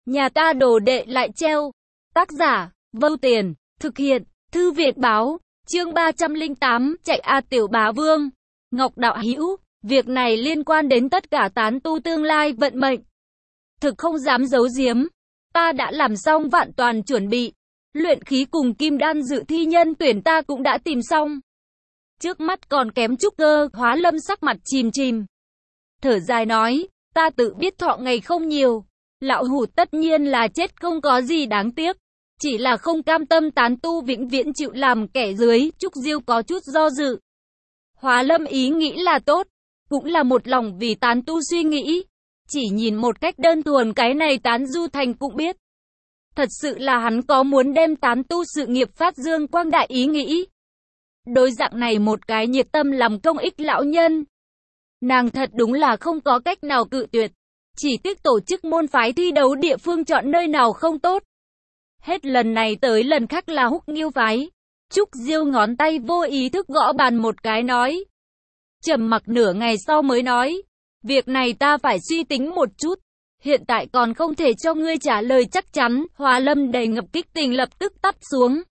Nhà ta đồ đệ lại treo. Tác giả, Vâu Tiền, thực hiện, Thư viện báo, chương 308, chạy a Tiểu Bá Vương. Ngọc đạo hữu, việc này liên quan đến tất cả tán tu tương lai vận mệnh. Thực không dám giấu giếm, ta đã làm xong vạn toàn chuẩn bị. Luyện khí cùng kim đan dự thi nhân tuyển ta cũng đã tìm xong. Trước mắt còn kém trúc cơ. Hóa Lâm sắc mặt chìm chìm, thở dài nói, ta tự biết thọ ngày không nhiều, lão hủ tất nhiên là chết không có gì đáng tiếc, chỉ là không cam tâm tán tu vĩnh viễn chịu làm kẻ dưới. Trúc Diêu có chút do dự. Hóa Lâm ý nghĩ là tốt, cũng là một lòng vì tán tu suy nghĩ, chỉ nhìn một cách đơn thuần cái này tán du thành cũng biết, thật sự là hắn có muốn đem tán tu sự nghiệp phát dương quang đại ý nghĩ. Đối dạng này một cái nhiệt tâm làm công ích lão nhân, nàng thật đúng là không có cách nào cự tuyệt. Chỉ tiếc tổ chức môn phái thi đấu địa phương chọn nơi nào không tốt. Hết lần này tới lần khác là Húc Nghiêu phái. Trúc Diêu ngón tay vô ý thức gõ bàn một cái nói. Trầm mặc nửa ngày sau mới nói, việc này ta phải suy tính một chút, hiện tại còn không thể cho ngươi trả lời chắc chắn. Hóa Lâm đầy ngập kích tình lập tức tắt xuống.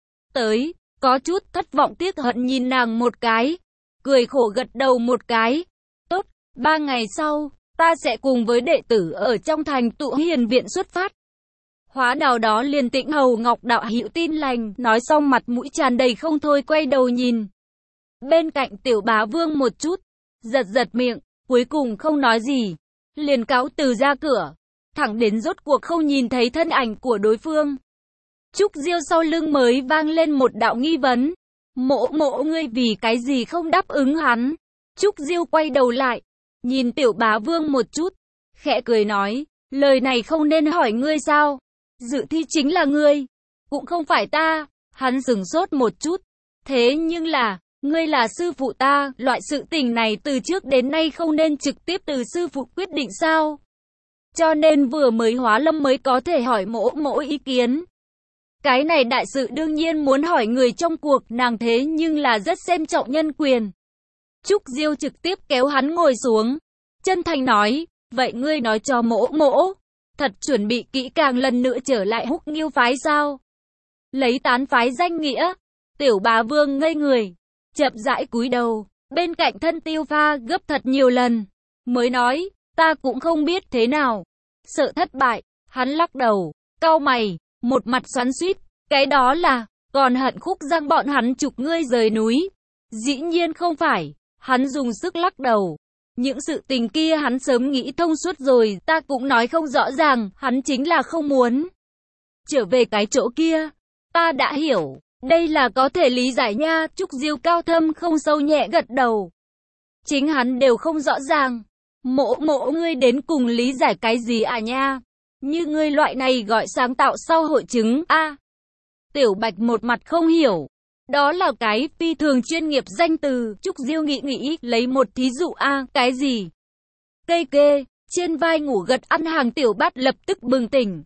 Tới, có chút thất vọng tiếc hận nhìn nàng một cái, cười khổ gật đầu một cái. Tốt, 3 ngày sau, ta sẽ cùng với đệ tử ở trong thành tụ hiền viện xuất phát. Hóa Đào đó liền tĩnh hầu Ngọc đạo hữu tin lành, nói xong mặt mũi tràn đầy không thôi quay đầu nhìn bên cạnh Tiểu Bá Vương một chút, giật giật miệng, cuối cùng không nói gì, liền cáo từ ra cửa, thẳng đến rốt cuộc không nhìn thấy thân ảnh của đối phương. Trúc Diêu sau lưng mới vang lên một đạo nghi vấn. Mộ ngươi vì cái gì không đáp ứng hắn? Trúc Diêu quay đầu lại, nhìn Tiểu Bá Vương một chút, khẽ cười nói, lời này không nên hỏi ngươi sao? Dự thi chính là ngươi, cũng không phải ta. Hắn sửng sốt một chút, thế nhưng là, ngươi là sư phụ ta, loại sự tình này từ trước đến nay không nên trực tiếp từ sư phụ quyết định sao? Cho nên vừa mới Hóa Lâm mới có thể hỏi mộ ý kiến. Cái này đại sự đương nhiên muốn hỏi người trong cuộc, nàng thế nhưng là rất xem trọng nhân quyền. Trúc Diêu trực tiếp kéo hắn ngồi xuống, chân thành nói, vậy ngươi nói cho mộ, thật chuẩn bị kỹ càng lần nữa trở lại Húc Nghiêu phái sao? Lấy tán phái danh nghĩa, Tiểu Bá Vương ngây người, chậm rãi cúi đầu, bên cạnh thân Tiêu Pha gấp thật nhiều lần, mới nói, ta cũng không biết thế nào. Sợ thất bại, hắn lắc đầu, cau mày, một mặt xoắn xuýt, cái đó là, còn hận Khúc Giang bọn hắn trục ngươi rời núi. Dĩ nhiên không phải, hắn dùng sức lắc đầu. Những sự tình kia hắn sớm nghĩ thông suốt rồi, ta cũng nói không rõ ràng, hắn chính là không muốn trở về cái chỗ kia. Ta đã hiểu, đây là có thể lý giải nha. Trúc Diêu cao thâm không sâu nhẹ gật đầu. Chính hắn đều không rõ ràng. Mộ ngươi đến cùng lý giải cái gì à nha? Như ngươi loại này gọi sáng tạo sau hội chứng a. Tiểu Bạch một mặt không hiểu. Đó là cái phi thường chuyên nghiệp danh từ. Trúc Diêu nghĩ lấy một thí dụ a. Cái gì? Cây kê, trên vai ngủ gật ăn hàng Tiểu Bát lập tức bừng tỉnh.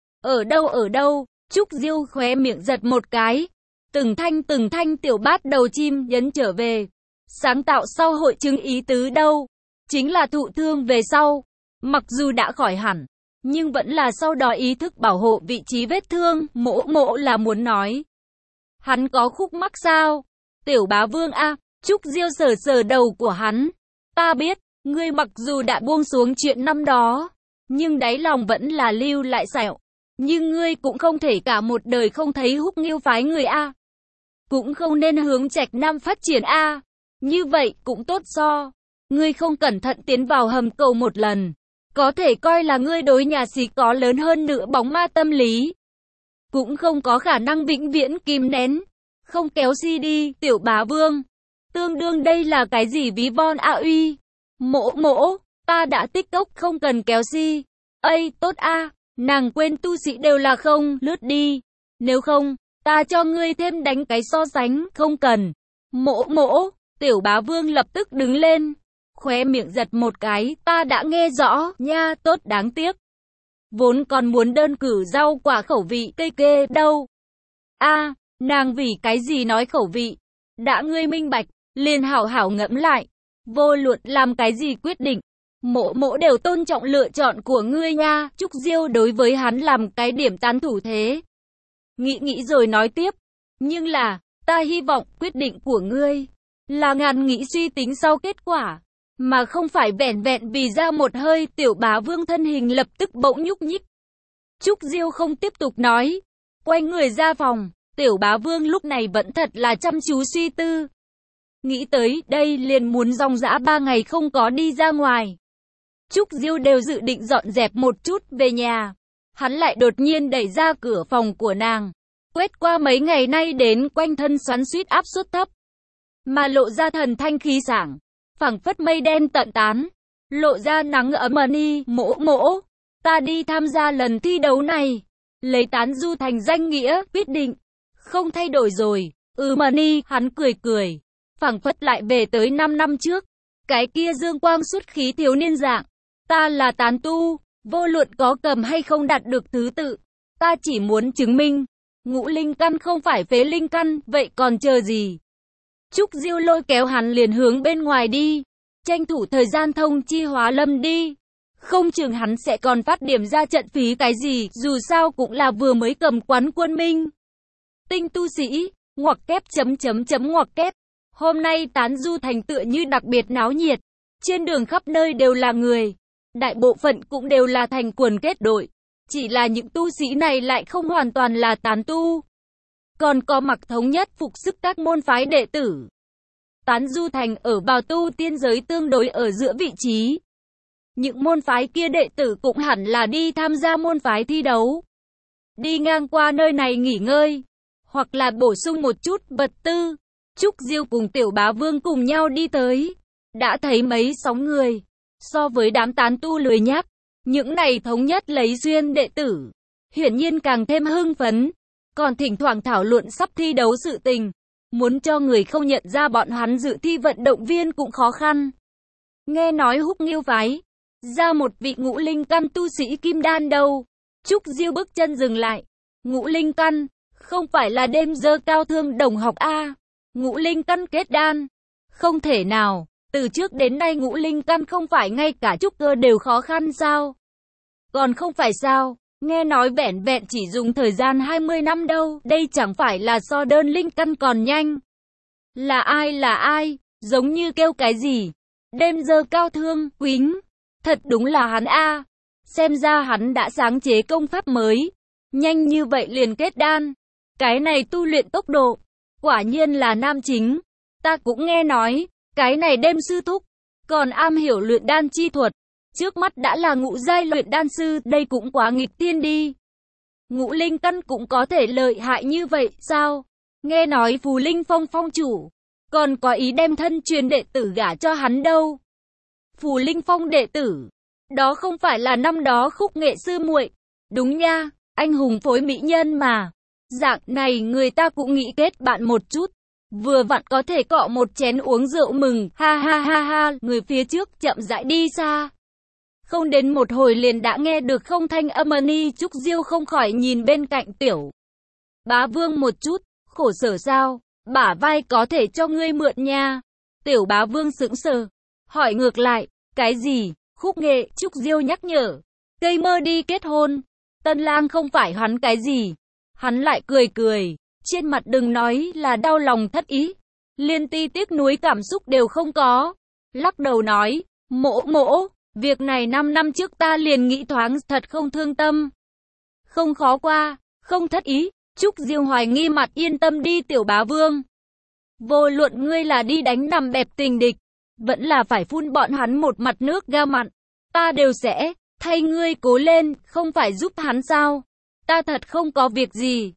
Ở đâu? Trúc Diêu khóe miệng giật một cái. Từng thanh Tiểu Bát đầu chim nhấn trở về. Sáng tạo sau hội chứng ý tứ đâu? Chính là thụ thương về sau. Mặc dù đã khỏi hẳn, nhưng vẫn là sau đó ý thức bảo hộ vị trí vết thương. Mộ là muốn nói, hắn có khúc mắc sao? Tiểu Bá Vương a. Trúc Diêu sờ đầu của hắn. Ta biết, ngươi mặc dù đã buông xuống chuyện năm đó, nhưng đáy lòng vẫn là lưu lại sẹo. Nhưng ngươi cũng không thể cả một đời không thấy Húc Nghiêu phái người a. Cũng không nên hướng Trạch Nam phát triển a. Như vậy cũng tốt so. Ngươi không cẩn thận tiến vào hầm cầu một lần, có thể coi là ngươi đối nhà sĩ có lớn hơn nữa bóng ma tâm lý. Cũng không có khả năng vĩnh viễn kìm nén, không kéo CD. Tiểu Bá Vương, tương đương đây là cái gì ví von a uy? Mộ, ta đã tích cốc không cần kéo si. Ây, tốt a, nàng quên tu sĩ đều là không, lướt đi. Nếu không, ta cho ngươi thêm đánh cái so sánh, không cần. Mộ, Tiểu Bá Vương lập tức đứng lên, khóe miệng giật một cái, ta đã nghe rõ, nha, tốt đáng tiếc. Vốn còn muốn đơn cử rau quả khẩu vị cây kê đâu. A, nàng vì cái gì nói khẩu vị? Đã ngươi minh bạch, liền hảo hảo ngẫm lại. Vô luận làm cái gì quyết định, Mỗ mỗ đều tôn trọng lựa chọn của ngươi nha. Trúc Diêu đối với hắn làm cái điểm tán thủ thế. Nghĩ rồi nói tiếp. Nhưng là, ta hy vọng quyết định của ngươi là ngàn nghĩ suy tính sau kết quả, mà không phải vẻn vẹn vì ra một hơi. Tiểu bá vương thân hình lập tức bỗng nhúc nhích. Trúc Diêu không tiếp tục nói, quay người ra phòng. Tiểu bá vương lúc này vẫn thật là chăm chú suy tư. Nghĩ tới đây liền muốn dòng dã 3 ngày không có đi ra ngoài. Trúc Diêu đều dự định dọn dẹp một chút về nhà. Hắn lại đột nhiên đẩy ra cửa phòng của nàng. Quét qua mấy ngày nay đến quanh thân xoắn xuýt áp suất thấp. Mà lộ ra thần thanh khí sảng. Phảng phất mây đen tận tán. Lộ ra nắng ấm ni. Mỗ mỗ, ta đi tham gia lần thi đấu này. Lấy tán du thành danh nghĩa, quyết định. Không thay đổi rồi. Mà ni, hắn cười cười. Phảng phất lại về tới 5 năm trước. Cái kia dương quang xuất khí thiếu niên dạng. Ta là tán tu, vô luận có cầm hay không đạt được thứ tự. Ta chỉ muốn chứng minh, ngũ linh căn không phải phế linh căn, vậy còn chờ gì? Trúc Diêu lôi kéo hắn liền hướng bên ngoài đi. Tranh thủ thời gian thông chi Hóa Lâm đi. Không chừng hắn sẽ còn phát điểm ra trận phí cái gì, dù sao cũng là vừa mới cầm quán quân minh. Tinh tu sĩ, ngoặc kép ngoặc kép. Hôm nay tán du thành tựa như đặc biệt náo nhiệt. Trên đường khắp nơi đều là người. Đại bộ phận cũng đều là thành quần kết đội. Chỉ là những tu sĩ này lại không hoàn toàn là tán tu. Còn có mặc thống nhất phục sức các môn phái đệ tử. Tán du thành ở vào tu tiên giới tương đối ở giữa vị trí. Những môn phái kia đệ tử cũng hẳn là đi tham gia môn phái thi đấu. Đi ngang qua nơi này nghỉ ngơi. Hoặc là bổ sung một chút vật tư. Trúc Diêu cùng Tiểu Bá Vương cùng nhau đi tới. Đã thấy mấy sóng người. So với đám tán tu lười nhác, những này thống nhất lấy duyên đệ tử, hiển nhiên càng thêm hưng phấn. Còn thỉnh thoảng thảo luận sắp thi đấu sự tình. Muốn cho người không nhận ra bọn hắn dự thi vận động viên cũng khó khăn. Nghe nói Húc Nghiêu phái ra một vị ngũ linh căn tu sĩ kim đan đâu. Trúc Diêu bước chân dừng lại. Ngũ linh căn, không phải là đêm dơ cao thương đồng học a? Ngũ linh căn kết đan, không thể nào. Từ trước đến nay ngũ linh căn không phải ngay cả trúc cơ đều khó khăn sao? Còn không phải sao? Nghe nói vẻn vẹn chỉ dùng thời gian 20 năm đâu. Đây chẳng phải là so đơn linh căn còn nhanh. Là ai? Giống như kêu cái gì? Đêm dơ cao thương, quính. Thật đúng là hắn a. Xem ra hắn đã sáng chế công pháp mới. Nhanh như vậy liền kết đan. Cái này tu luyện tốc độ. Quả nhiên là nam chính. Ta cũng nghe nói. Cái này đêm sư thúc, còn am hiểu luyện đan chi thuật. Trước mắt đã là ngũ giai luyện đan sư, đây cũng quá nghịch tiên đi. Ngũ linh căn cũng có thể lợi hại như vậy, sao? Nghe nói Phù Linh Phong phong chủ, còn có ý đem thân truyền đệ tử gả cho hắn đâu. Phù Linh Phong đệ tử, đó không phải là năm đó Khúc Nghệ sư muội. Đúng nha, anh hùng phối mỹ nhân mà. Dạng này người ta cũng nghĩ kết bạn một chút. Vừa vặn có thể cọ một chén uống rượu mừng, ha ha ha ha, người phía trước chậm rãi đi xa. Không đến một hồi liền đã nghe được không thanh âm ni. Trúc Diêu không khỏi nhìn bên cạnh Tiểu Bá Vương một chút, khổ sở sao, bả vai có thể cho ngươi mượn nha. Tiểu Bá Vương sững sờ, hỏi ngược lại, cái gì? Khúc Nghệ. Trúc Diêu nhắc nhở, cây mơ đi kết hôn, tân lang không phải hắn cái gì. Hắn lại cười cười. Trên mặt đừng nói là đau lòng thất ý, liên ti tiếc nuối cảm xúc đều không có. Lắc đầu nói, mỗ, việc này 5 năm trước ta liền nghĩ thoáng, thật không thương tâm. Không khó qua, không thất ý. Trúc Diêu hoài nghi mặt yên tâm đi Tiểu Bá Vương. Vô luận ngươi là đi đánh nằm bẹp tình địch, vẫn là phải phun bọn hắn một mặt nước ga mặn. Ta đều sẽ thay ngươi cố lên, không phải giúp hắn sao? Ta thật không có việc gì.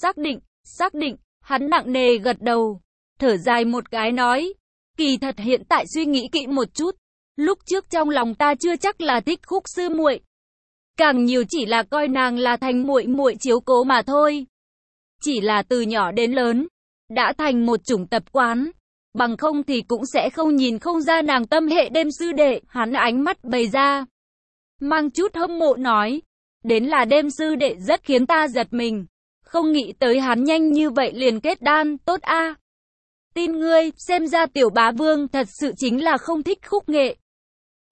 Xác định, hắn nặng nề gật đầu, thở dài một cái nói, kỳ thật hiện tại suy nghĩ kỹ một chút, lúc trước trong lòng ta chưa chắc là thích Khúc sư muội, càng nhiều chỉ là coi nàng là thành muội muội chiếu cố mà thôi. Chỉ là từ nhỏ đến lớn, đã thành một chủng tập quán, bằng không thì cũng sẽ không nhìn không ra nàng tâm hệ đêm sư đệ. Hắn ánh mắt bày ra, mang chút hâm mộ nói, đến là đêm sư đệ rất khiến ta giật mình. Không nghĩ tới hắn nhanh như vậy liền kết đan, tốt a. Tin ngươi, xem ra Tiểu Bá Vương thật sự chính là không thích Khúc Nghệ.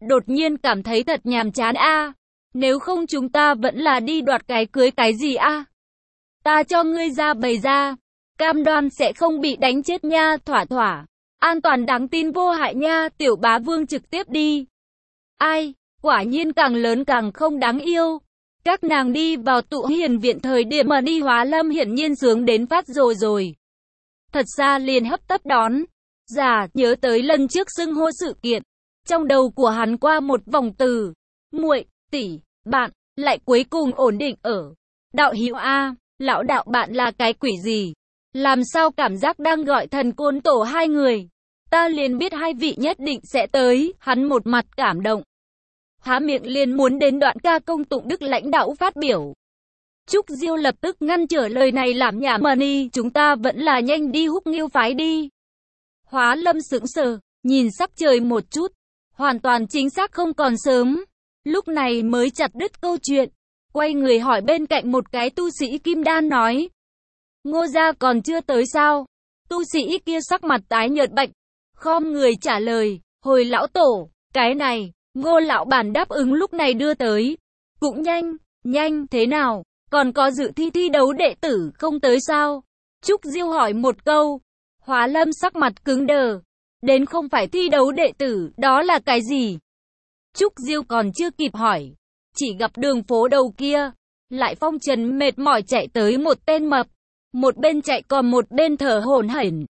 đột nhiên cảm thấy thật nhàm chán a. Nếu không chúng ta vẫn là đi đoạt cái cưới cái gì a. Ta cho ngươi ra bày ra, cam đoan sẽ không bị đánh chết nha, thỏa thỏa. An toàn đáng tin vô hại nha, Tiểu Bá Vương trực tiếp đi. Ai, quả nhiên càng lớn càng không đáng yêu. Các nàng đi vào tụ hiền viện thời điểm mà đi Hóa Lâm hiển nhiên sướng đến phát rồi. Thật ra liền hấp tấp đón. Dạ, nhớ tới lần trước xưng hô sự kiện. Trong đầu của hắn qua một vòng từ muội, tỷ, bạn, lại cuối cùng ổn định ở đạo hữu a. Lão đạo bạn là cái quỷ gì? Làm sao cảm giác đang gọi thần côn tổ hai người? Ta liền biết hai vị nhất định sẽ tới. Hắn một mặt cảm động, há miệng liền muốn đến đoạn ca công tụng đức lãnh đạo phát biểu. Trúc Diêu lập tức ngăn trở lời này làm nhảm mà đi, chúng ta vẫn là nhanh đi Húc Nghiêu phái đi. Hóa Lâm sững sờ, nhìn sắc trời một chút, hoàn toàn chính xác không còn sớm. Lúc này mới chặt đứt câu chuyện, quay người hỏi bên cạnh một cái tu sĩ kim đan nói. Ngô gia còn chưa tới sao? Tu sĩ kia sắc mặt tái nhợt bạch, khom người trả lời, hồi lão tổ, cái này, Ngô lão bản đáp ứng lúc này đưa tới. Cũng nhanh, thế nào? Còn có dự thi đấu đệ tử không tới sao? Trúc Diêu hỏi một câu. Hóa Lâm sắc mặt cứng đờ. Đến không phải thi đấu đệ tử, đó là cái gì? Trúc Diêu còn chưa kịp hỏi, chỉ gặp đường phố đầu kia, lại phong trần mệt mỏi chạy tới một tên mập. Một bên chạy còn một bên thở hổn hển.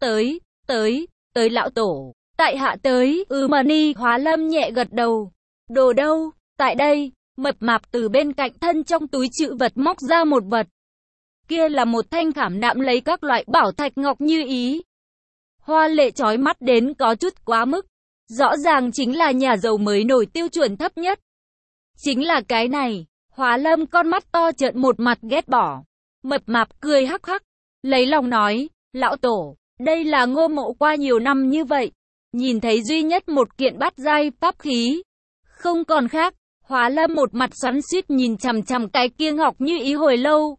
Tới lão tổ, tại hạ tới, Mani. Hóa Lâm nhẹ gật đầu. Đồ đâu? Tại đây. Mập mạp từ bên cạnh thân trong túi trữ vật móc ra một vật. Kia là một thanh khảm nạm lấy các loại bảo thạch ngọc như ý. Hoa lệ chói mắt đến có chút quá mức. Rõ ràng chính là nhà giàu mới nổi tiêu chuẩn thấp nhất. Chính là cái này. Hóa Lâm con mắt to trợn một mặt ghét bỏ. Mập mạp cười hắc hắc, lấy lòng nói, lão tổ, đây là Ngô mộ qua nhiều năm như vậy. Nhìn thấy duy nhất một kiện bát giai pháp khí. Không còn khác. Hóa Lâm một mặt xoắn xuýt nhìn chằm chằm cái kia ngọc như ý hồi lâu.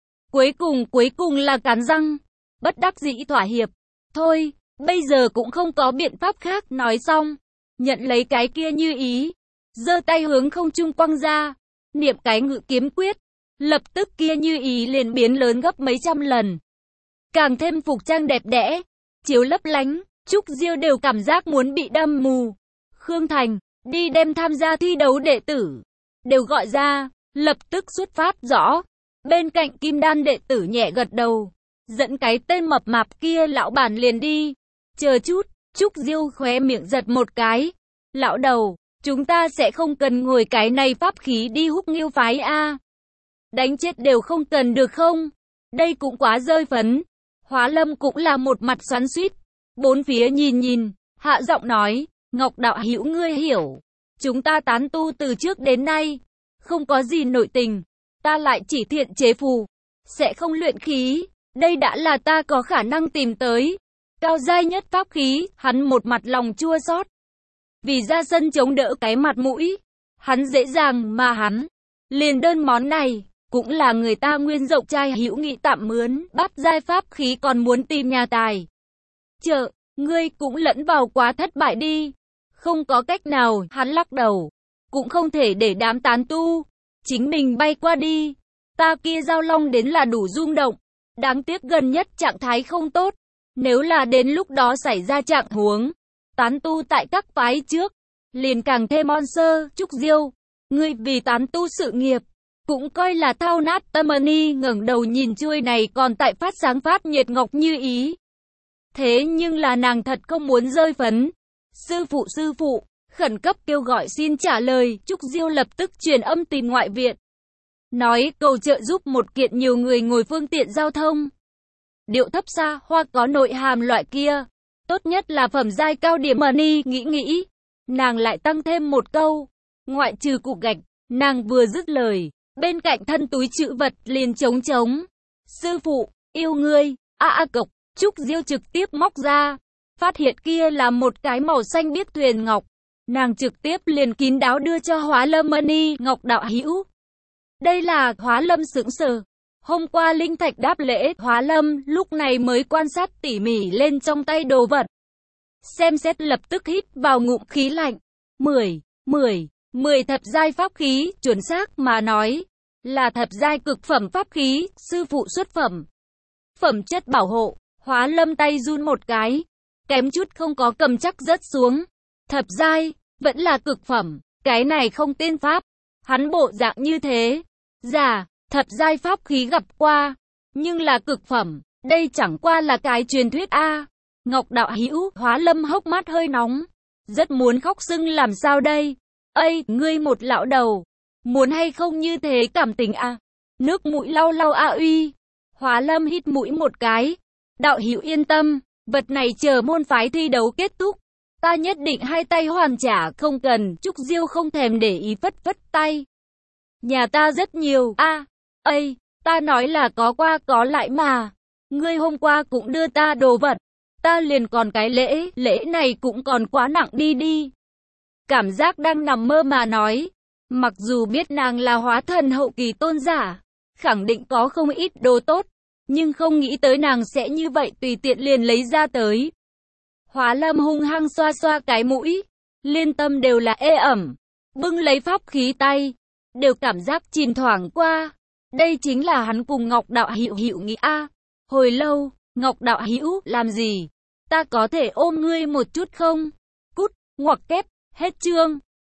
Cuối cùng là cắn răng, bất đắc dĩ thỏa hiệp. Thôi, bây giờ cũng không có biện pháp khác. Nói xong, nhận lấy cái kia như ý, giơ tay hướng không trung quăng ra, niệm cái ngự kiếm quyết, lập tức kia như ý liền biến lớn gấp mấy trăm lần. Càng thêm phục trang đẹp đẽ, chiếu lấp lánh, Trúc Diêu đều cảm giác muốn bị đâm mù. Khương Thành, đi đem tham gia thi đấu đệ tử đều gọi ra, lập tức xuất phát. Rõ. Bên cạnh kim đan đệ tử nhẹ gật đầu, dẫn cái tên mập mạp kia lão bản liền đi. Chờ chút, Trúc Diêu khóe miệng giật một cái. Lão đầu, chúng ta sẽ không cần ngồi cái này pháp khí đi Húc Nghiêu phái a. Đánh chết đều không cần được không? Đây cũng quá rơi phấn. Hóa Lâm cũng là một mặt xoắn xuýt, bốn phía nhìn, hạ giọng nói, Ngọc đạo hữu ngươi hiểu, chúng ta tán tu từ trước đến nay, không có gì nội tình, ta lại chỉ thiện chế phù, sẽ không luyện khí, đây đã là ta có khả năng tìm tới. Cao giai nhất pháp khí, hắn một mặt lòng chua xót. Vì ra sân chống đỡ cái mặt mũi, hắn dễ dàng mà hắn, liền đơn món này, cũng là người ta nguyên rộng trai hữu nghị tạm mướn, bát giai pháp khí còn muốn tìm nhà tài. Chờ, ngươi cũng lẫn vào quá thất bại đi. Không có cách nào, hắn lắc đầu. Cũng không thể để đám tán tu chính mình bay qua đi. Ta kia giao long đến là đủ rung động. Đáng tiếc gần nhất trạng thái không tốt. Nếu là đến lúc đó xảy ra trạng huống tán tu tại các phái trước, liền càng thêm on sơ. Trúc Diêu, ngươi vì tán tu sự nghiệp cũng coi là thao nát tâm. Mani ngẩng đầu nhìn chuôi này còn tại phát sáng phát nhiệt ngọc như ý. Thế nhưng là nàng thật không muốn rơi phấn. Sư phụ, khẩn cấp kêu gọi xin trả lời. Trúc Diêu lập tức truyền âm tìm ngoại viện, nói cầu trợ giúp một kiện nhiều người ngồi phương tiện giao thông. Điệu thấp xa hoa có nội hàm loại kia, tốt nhất là phẩm giai cao điểm. Mani nghĩ, nàng lại tăng thêm một câu, ngoại trừ cục gạch. Nàng vừa dứt lời, bên cạnh thân túi trữ vật liền trống. Sư phụ, yêu ngươi. Cộc. Trúc Diêu trực tiếp móc ra, phát hiện kia là một cái màu xanh biếc thuyền ngọc. Nàng trực tiếp liền kín đáo đưa cho Hóa Lâm. Mani, Ngọc đạo hữu. Đây là. Hóa Lâm sững sờ. Hôm qua linh thạch đáp lễ. Hóa Lâm lúc này mới quan sát tỉ mỉ lên trong tay đồ vật. Xem xét lập tức hít vào ngụm khí lạnh. 10 thập giai pháp khí, chuẩn xác mà nói, là thập giai cực phẩm pháp khí, sư phụ xuất phẩm. Phẩm chất bảo hộ, Hóa Lâm tay run một cái, kém chút không có cầm chắc rớt xuống. Thập giai, vẫn là cực phẩm, cái này không tiên pháp. Hắn bộ dạng như thế, dạ, thập giai pháp khí gặp qua, nhưng là cực phẩm, đây chẳng qua là cái truyền thuyết a. Ngọc đạo hữu, Hóa Lâm hốc mắt hơi nóng, rất muốn khóc sưng làm sao đây? Ây, ngươi một lão đầu, muốn hay không như thế cảm tình a? Nước mũi lau lau a uy. Hóa Lâm hít mũi một cái, đạo hữu yên tâm, vật này chờ môn phái thi đấu kết thúc, ta nhất định hai tay hoàn trả, không cần. Trúc Diêu không thèm để ý phất phất tay. Nhà ta rất nhiều a. Ây, ta nói là có qua có lại mà. Ngươi hôm qua cũng đưa ta đồ vật, ta liền còn cái lễ này cũng còn quá nặng đi. Cảm giác đang nằm mơ mà nói. Mặc dù biết nàng là hóa thần hậu kỳ tôn giả, khẳng định có không ít đồ tốt, nhưng không nghĩ tới nàng sẽ như vậy tùy tiện liền lấy ra tới. Hóa Lâm hung hăng xoa xoa cái mũi, liên tâm đều là ê ẩm, bưng lấy pháp khí tay, đều cảm giác chìm thoảng qua. Đây chính là hắn cùng Ngọc đạo hữu nghĩ a. Hồi lâu, Ngọc đạo hữu, làm gì? Ta có thể ôm ngươi một chút không? Cút, ngoặc kép, hết chương.